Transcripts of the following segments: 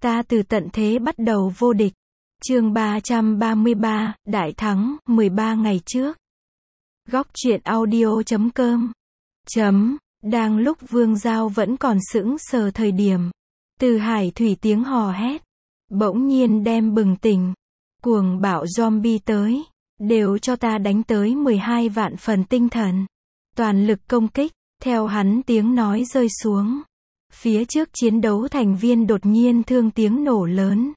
Ta từ tận thế bắt đầu vô địch. Chương 333, Đại thắng, 13 ngày trước. Góc truyện audio.com. Đang lúc Vương Giao vẫn còn sững sờ thời điểm, Từ Hải Thủy tiếng hò hét bỗng nhiên đem bừng tỉnh. Cuồng bạo zombie tới, đều cho ta đánh tới 12 vạn phần tinh thần, toàn lực công kích. Theo hắn tiếng nói rơi xuống, phía trước chiến đấu thành viên đột nhiên thương tiếng nổ lớn.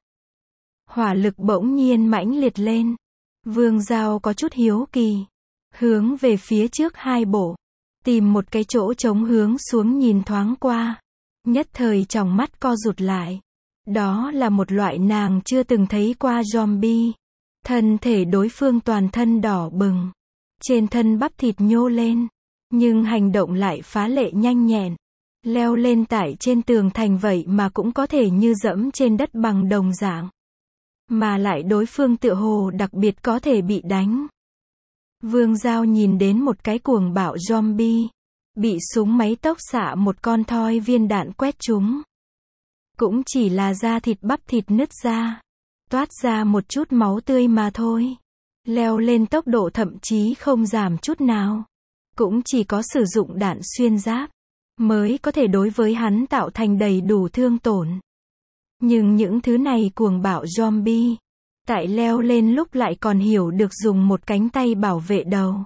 Hỏa lực bỗng nhiên mãnh liệt lên. Vương Giao có chút hiếu kỳ, hướng về phía trước hai bộ, tìm một cái chỗ trống hướng xuống nhìn thoáng qua. Nhất thời tròng mắt co rụt lại. Đó là một loại nàng chưa từng thấy qua zombie. Thân thể đối phương toàn thân đỏ bừng, trên thân bắp thịt nhô lên, nhưng hành động lại phá lệ nhanh nhẹn. Leo lên tải trên tường thành vậy mà cũng có thể như dẫm trên đất bằng đồng dạng. Mà lại đối phương tựa hồ đặc biệt có thể bị đánh. Vương Giao nhìn đến một cái cuồng bạo zombie, bị súng máy tốc xạ một con thoi viên đạn quét trúng. Cũng chỉ là da thịt bắp thịt nứt ra, toát ra một chút máu tươi mà thôi. Leo lên tốc độ thậm chí không giảm chút nào. Cũng chỉ có sử dụng đạn xuyên giáp, mới có thể đối với hắn tạo thành đầy đủ thương tổn. Nhưng những thứ này cuồng bạo zombie, tại leo lên lúc lại còn hiểu được dùng một cánh tay bảo vệ đầu.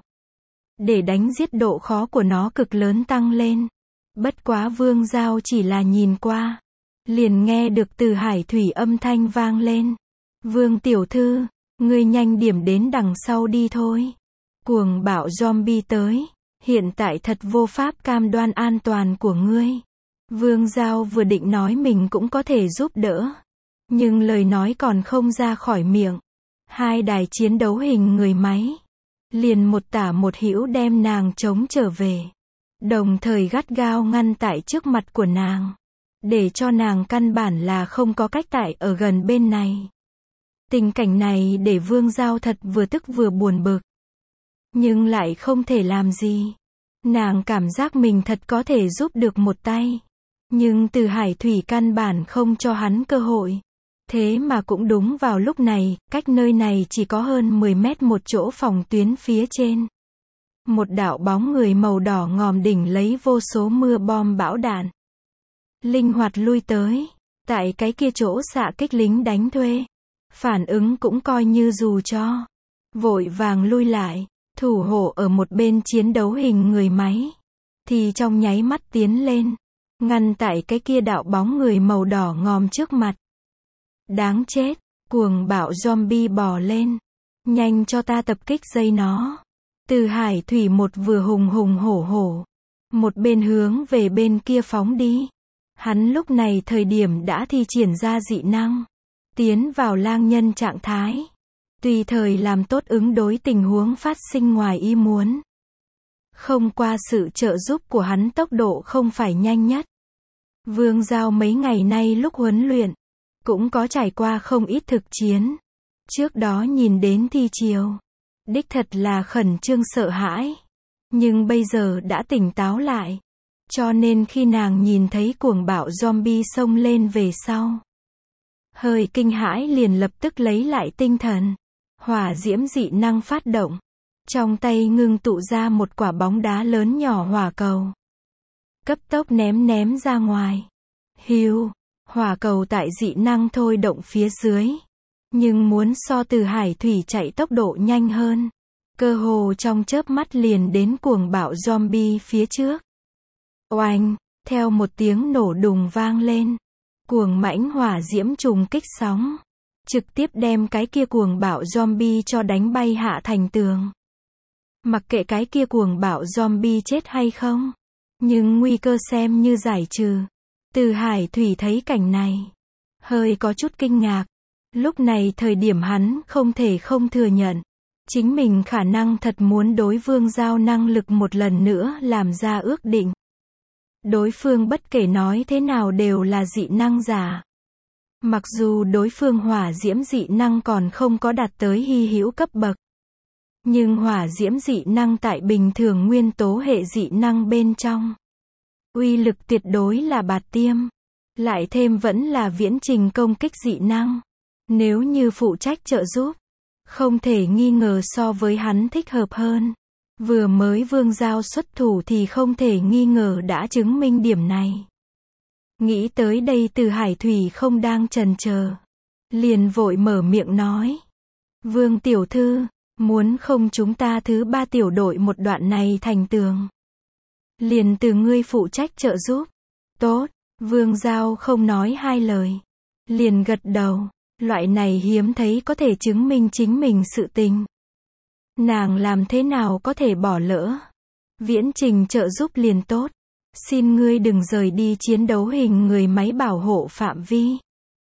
Để đánh giết độ khó của nó cực lớn tăng lên. Bất quá Vương Giao chỉ là nhìn qua, liền nghe được Từ Hải Thủy âm thanh vang lên. Vương tiểu thư, ngươi nhanh điểm đến đằng sau đi thôi. Cuồng bạo zombie tới, hiện tại thật vô pháp cam đoan an toàn của ngươi. Vương Giao vừa định nói mình cũng có thể giúp đỡ, nhưng lời nói còn không ra khỏi miệng. Hai đài chiến đấu hình người máy, liền một tả một hữu đem nàng chống trở về. Đồng thời gắt gao ngăn tại trước mặt của nàng, để cho nàng căn bản là không có cách tại ở gần bên này. Tình cảnh này để Vương Giao thật vừa tức vừa buồn bực, nhưng lại không thể làm gì. Nàng cảm giác mình thật có thể giúp được một tay, nhưng Từ Hải Thủy căn bản không cho hắn cơ hội. Thế mà cũng đúng vào lúc này, cách nơi này chỉ có hơn 10 mét một chỗ phòng tuyến phía trên. Một đạo bóng người màu đỏ ngòm đỉnh lấy vô số mưa bom bão đạn. Linh hoạt lui tới, tại cái kia chỗ xạ kích lính đánh thuê. Phản ứng cũng coi như dù cho. Vội vàng lui lại, thủ hộ ở một bên chiến đấu hình người máy. Thì trong nháy mắt tiến lên, ngăn tại cái kia đạo bóng người màu đỏ ngòm trước mặt. Đáng chết, cuồng bạo zombie bò lên. Nhanh cho ta tập kích dây nó. Từ Hải Thủy một vừa hùng hùng hổ hổ, một bên hướng về bên kia phóng đi. Hắn lúc này thời điểm đã thi triển ra dị năng, tiến vào lang nhân trạng thái, tùy thời làm tốt ứng đối tình huống phát sinh ngoài ý muốn. Không qua sự trợ giúp của hắn tốc độ không phải nhanh nhất. Vương Giao mấy ngày nay lúc huấn luyện, cũng có trải qua không ít thực chiến. Trước đó nhìn đến thi chiều, đích thật là khẩn trương sợ hãi. Nhưng bây giờ đã tỉnh táo lại. Cho nên khi nàng nhìn thấy cuồng bạo zombie xông lên về sau, hơi kinh hãi liền lập tức lấy lại tinh thần. Hỏa diễm dị năng phát động. Trong tay ngưng tụ ra một quả bóng đá lớn nhỏ hỏa cầu. Cấp tốc ném ra ngoài. Hiu, hỏa cầu tại dị năng thôi động phía dưới. Nhưng muốn so Từ Hải Thủy chạy tốc độ nhanh hơn. Cơ hồ trong chớp mắt liền đến cuồng bạo zombie phía trước. Oanh, theo một tiếng nổ đùng vang lên. Cuồng mãnh hỏa diễm trùng kích sóng. Trực tiếp đem cái kia cuồng bạo zombie cho đánh bay hạ thành tường. Mặc kệ cái kia cuồng bạo zombie chết hay không, nhưng nguy cơ xem như giải trừ. Từ Hải Thủy thấy cảnh này, hơi có chút kinh ngạc. Lúc này thời điểm hắn không thể không thừa nhận, chính mình khả năng thật muốn đối Vương Giao năng lực một lần nữa làm ra ước định. Đối phương bất kể nói thế nào đều là dị năng giả. Mặc dù đối phương hỏa diễm dị năng còn không có đạt tới hy hữu cấp bậc, nhưng hỏa diễm dị năng tại bình thường nguyên tố hệ dị năng bên trong, uy lực tuyệt đối là bạt tiêm. Lại thêm vẫn là Viễn Trình công kích dị năng. Nếu như phụ trách trợ giúp, không thể nghi ngờ so với hắn thích hợp hơn. Vừa mới Vương Giao xuất thủ thì không thể nghi ngờ đã chứng minh điểm này. Nghĩ tới đây Từ Hải Thủy không đang chần chờ, liền vội mở miệng nói. Vương tiểu thư, muốn không chúng ta thứ 3 tiểu đội một đoạn này thành tường. Liền từ ngươi phụ trách trợ giúp. Tốt, Vương Giao không nói hai lời. Liền gật đầu, loại này hiếm thấy có thể chứng minh chính mình sự tình. Nàng làm thế nào có thể bỏ lỡ. Viễn Trình trợ giúp liền tốt. Xin ngươi đừng rời đi chiến đấu hình người máy bảo hộ phạm vi.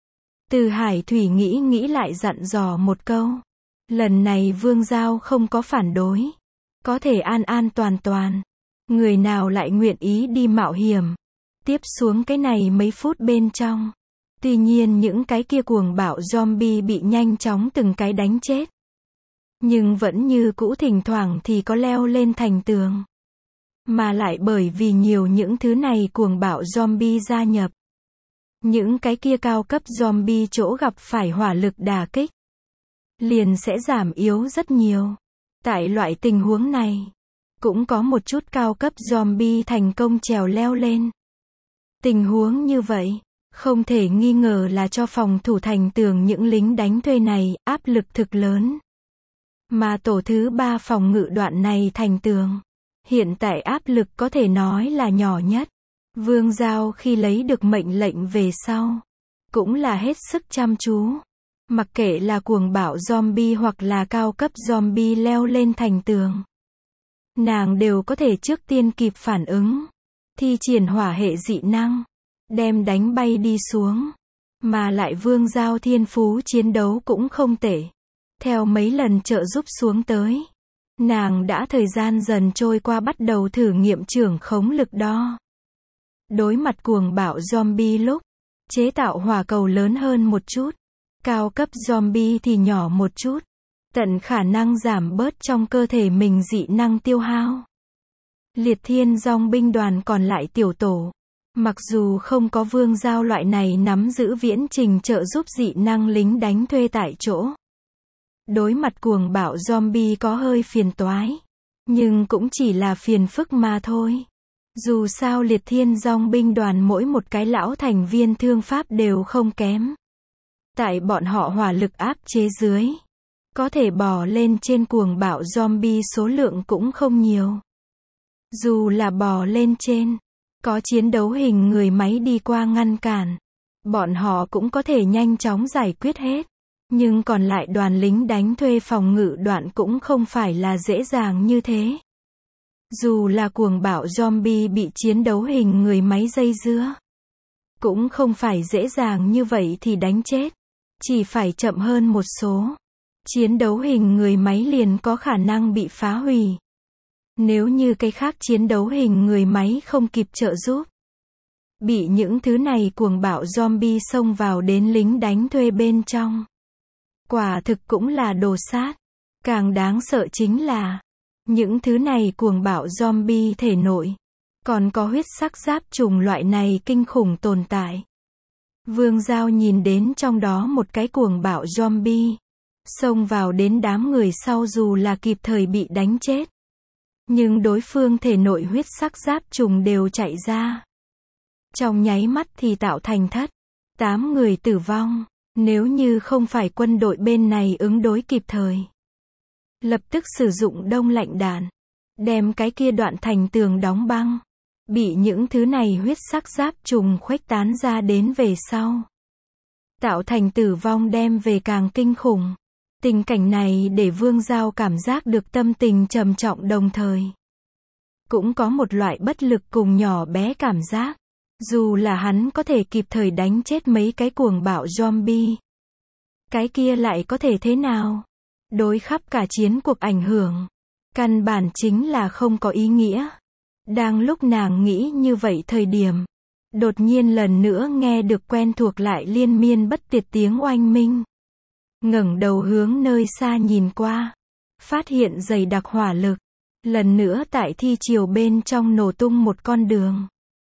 Từ Hải Thủy nghĩ lại dặn dò một câu. Lần này Vương Giao không có phản đối. Có thể an toàn. Người nào lại nguyện ý đi mạo hiểm. Tiếp xuống cái này mấy phút bên trong. Tuy nhiên những cái kia cuồng bạo zombie bị nhanh chóng từng cái đánh chết. Nhưng vẫn như cũ thỉnh thoảng thì có leo lên thành tường. Mà lại bởi vì nhiều những thứ này cuồng bạo zombie gia nhập. Những cái kia cao cấp zombie chỗ gặp phải hỏa lực đả kích. Liền sẽ giảm yếu rất nhiều. Tại loại tình huống này, cũng có một chút cao cấp zombie thành công trèo leo lên. Tình huống như vậy, không thể nghi ngờ là cho phòng thủ thành tường những lính đánh thuê này áp lực thực lớn. Mà tổ thứ 3 phòng ngự đoạn này thành tường. Hiện tại áp lực có thể nói là nhỏ nhất. Vương Giao khi lấy được mệnh lệnh về sau, cũng là hết sức chăm chú. Mặc kệ là cuồng bạo zombie hoặc là cao cấp zombie leo lên thành tường. Nàng đều có thể trước tiên kịp phản ứng. Thi triển hỏa hệ dị năng. Đem đánh bay đi xuống. Mà lại Vương Giao thiên phú chiến đấu cũng không tệ. Theo mấy lần trợ giúp xuống tới. Nàng đã thời gian dần trôi qua bắt đầu thử nghiệm trưởng khống lực đo. Đối mặt cuồng bạo zombie lúc. Chế tạo hỏa cầu lớn hơn một chút. Cao cấp zombie thì nhỏ một chút. Tận khả năng giảm bớt trong cơ thể mình dị năng tiêu hao. Liệt Thiên Dòng binh đoàn còn lại tiểu tổ. Mặc dù không có Vương Giao loại này nắm giữ Viễn Trình trợ giúp dị năng lính đánh thuê tại chỗ. Đối mặt cuồng bạo zombie có hơi phiền toái. Nhưng cũng chỉ là phiền phức mà thôi. Dù sao Liệt Thiên Dòng binh đoàn mỗi một cái lão thành viên thương pháp đều không kém. Tại bọn họ hỏa lực áp chế dưới. Có thể bò lên trên cuồng bạo zombie số lượng cũng không nhiều. Dù là bò lên trên. Có chiến đấu hình người máy đi qua ngăn cản. Bọn họ cũng có thể nhanh chóng giải quyết hết. Nhưng còn lại đoàn lính đánh thuê phòng ngự đoạn cũng không phải là dễ dàng như thế. Dù là cuồng bạo zombie bị chiến đấu hình người máy dây dưa. Cũng không phải dễ dàng như vậy thì đánh chết. Chỉ phải chậm hơn một số. Chiến đấu hình người máy liền có khả năng bị phá hủy. Nếu như cái khác chiến đấu hình người máy không kịp trợ giúp. Bị những thứ này cuồng bạo zombie xông vào đến lính đánh thuê bên trong. Quả thực cũng là đồ sát. Càng đáng sợ chính là những thứ này cuồng bạo zombie thể nội. Còn có huyết sắc giáp trùng loại này kinh khủng tồn tại. Vương Giao nhìn đến trong đó một cái cuồng bạo zombie. Xông vào đến đám người sau dù là kịp thời bị đánh chết. Nhưng đối phương thể nội huyết sắc giáp trùng đều chạy ra. Trong nháy mắt thì tạo thành 8 người tử vong. Nếu như không phải quân đội bên này ứng đối kịp thời. Lập tức sử dụng đông lạnh đạn. Đem cái kia đoạn thành tường đóng băng. Bị những thứ này huyết sắc giáp trùng khuếch tán ra đến về sau. Tạo thành tử vong đem về càng kinh khủng. Tình cảnh này để Vương Giao cảm giác được tâm tình trầm trọng đồng thời. Cũng có một loại bất lực cùng nhỏ bé cảm giác. Dù là hắn có thể kịp thời đánh chết mấy cái cuồng bạo zombie. Cái kia lại có thể thế nào? Đối khắp cả chiến cuộc ảnh hưởng. Căn bản chính là không có ý nghĩa. Đang lúc nàng nghĩ như vậy thời điểm. Đột nhiên lần nữa nghe được quen thuộc lại liên miên bất tuyệt tiếng oanh minh. Ngẩng đầu hướng nơi xa nhìn qua. Phát hiện dày đặc hỏa lực. Lần nữa tại thi triều bên trong nổ tung một con đường.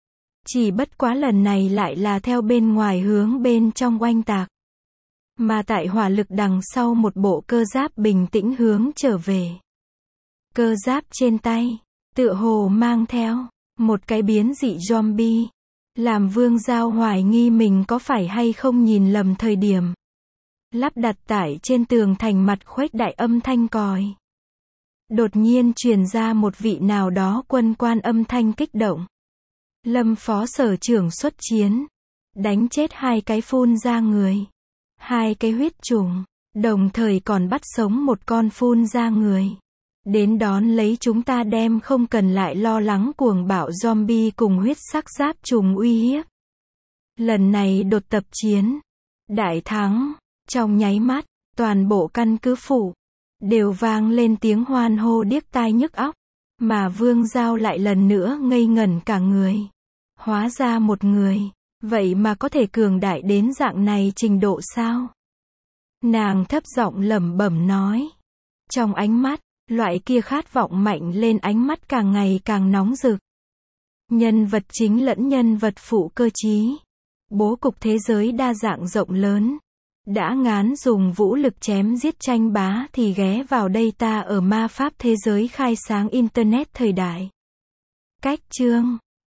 Chỉ bất quá lần này lại là theo bên ngoài hướng bên trong oanh tạc. Mà tại hỏa lực đằng sau một bộ cơ giáp bình tĩnh hướng trở về. Cơ giáp trên tay, tựa hồ mang theo một cái biến dị zombie. Làm Vương Giao hoài nghi mình có phải hay không nhìn lầm thời điểm. Lắp đặt tại trên tường thành mặt khuếch đại âm thanh còi. Đột nhiên truyền ra một vị nào đó quân quan âm thanh kích động. Lâm phó sở trưởng xuất chiến. Đánh chết 2 cái phun ra người. 2 cái huyết trùng. Đồng thời còn bắt sống một con phun ra người. Đến đón lấy chúng ta đem không cần lại lo lắng cuồng bạo zombie cùng huyết sắc giáp trùng uy hiếp. Lần này đột tập chiến. Đại thắng. Trong nháy mắt, toàn bộ căn cứ phủ. Đều vang lên tiếng hoan hô điếc tai nhức óc. Mà Vương Giao lại lần nữa ngây ngẩn cả người. Hóa ra một người. Vậy mà có thể cường đại đến dạng này trình độ sao? Nàng thấp giọng lẩm bẩm nói. Trong ánh mắt, loại kia khát vọng mạnh lên ánh mắt càng ngày càng nóng rực. Nhân vật chính lẫn nhân vật phụ cơ trí. Bố cục thế giới đa dạng rộng lớn. Đã ngán dùng vũ lực chém giết tranh bá thì ghé vào đây ta ở ma pháp thế giới khai sáng internet thời đại. Cách chương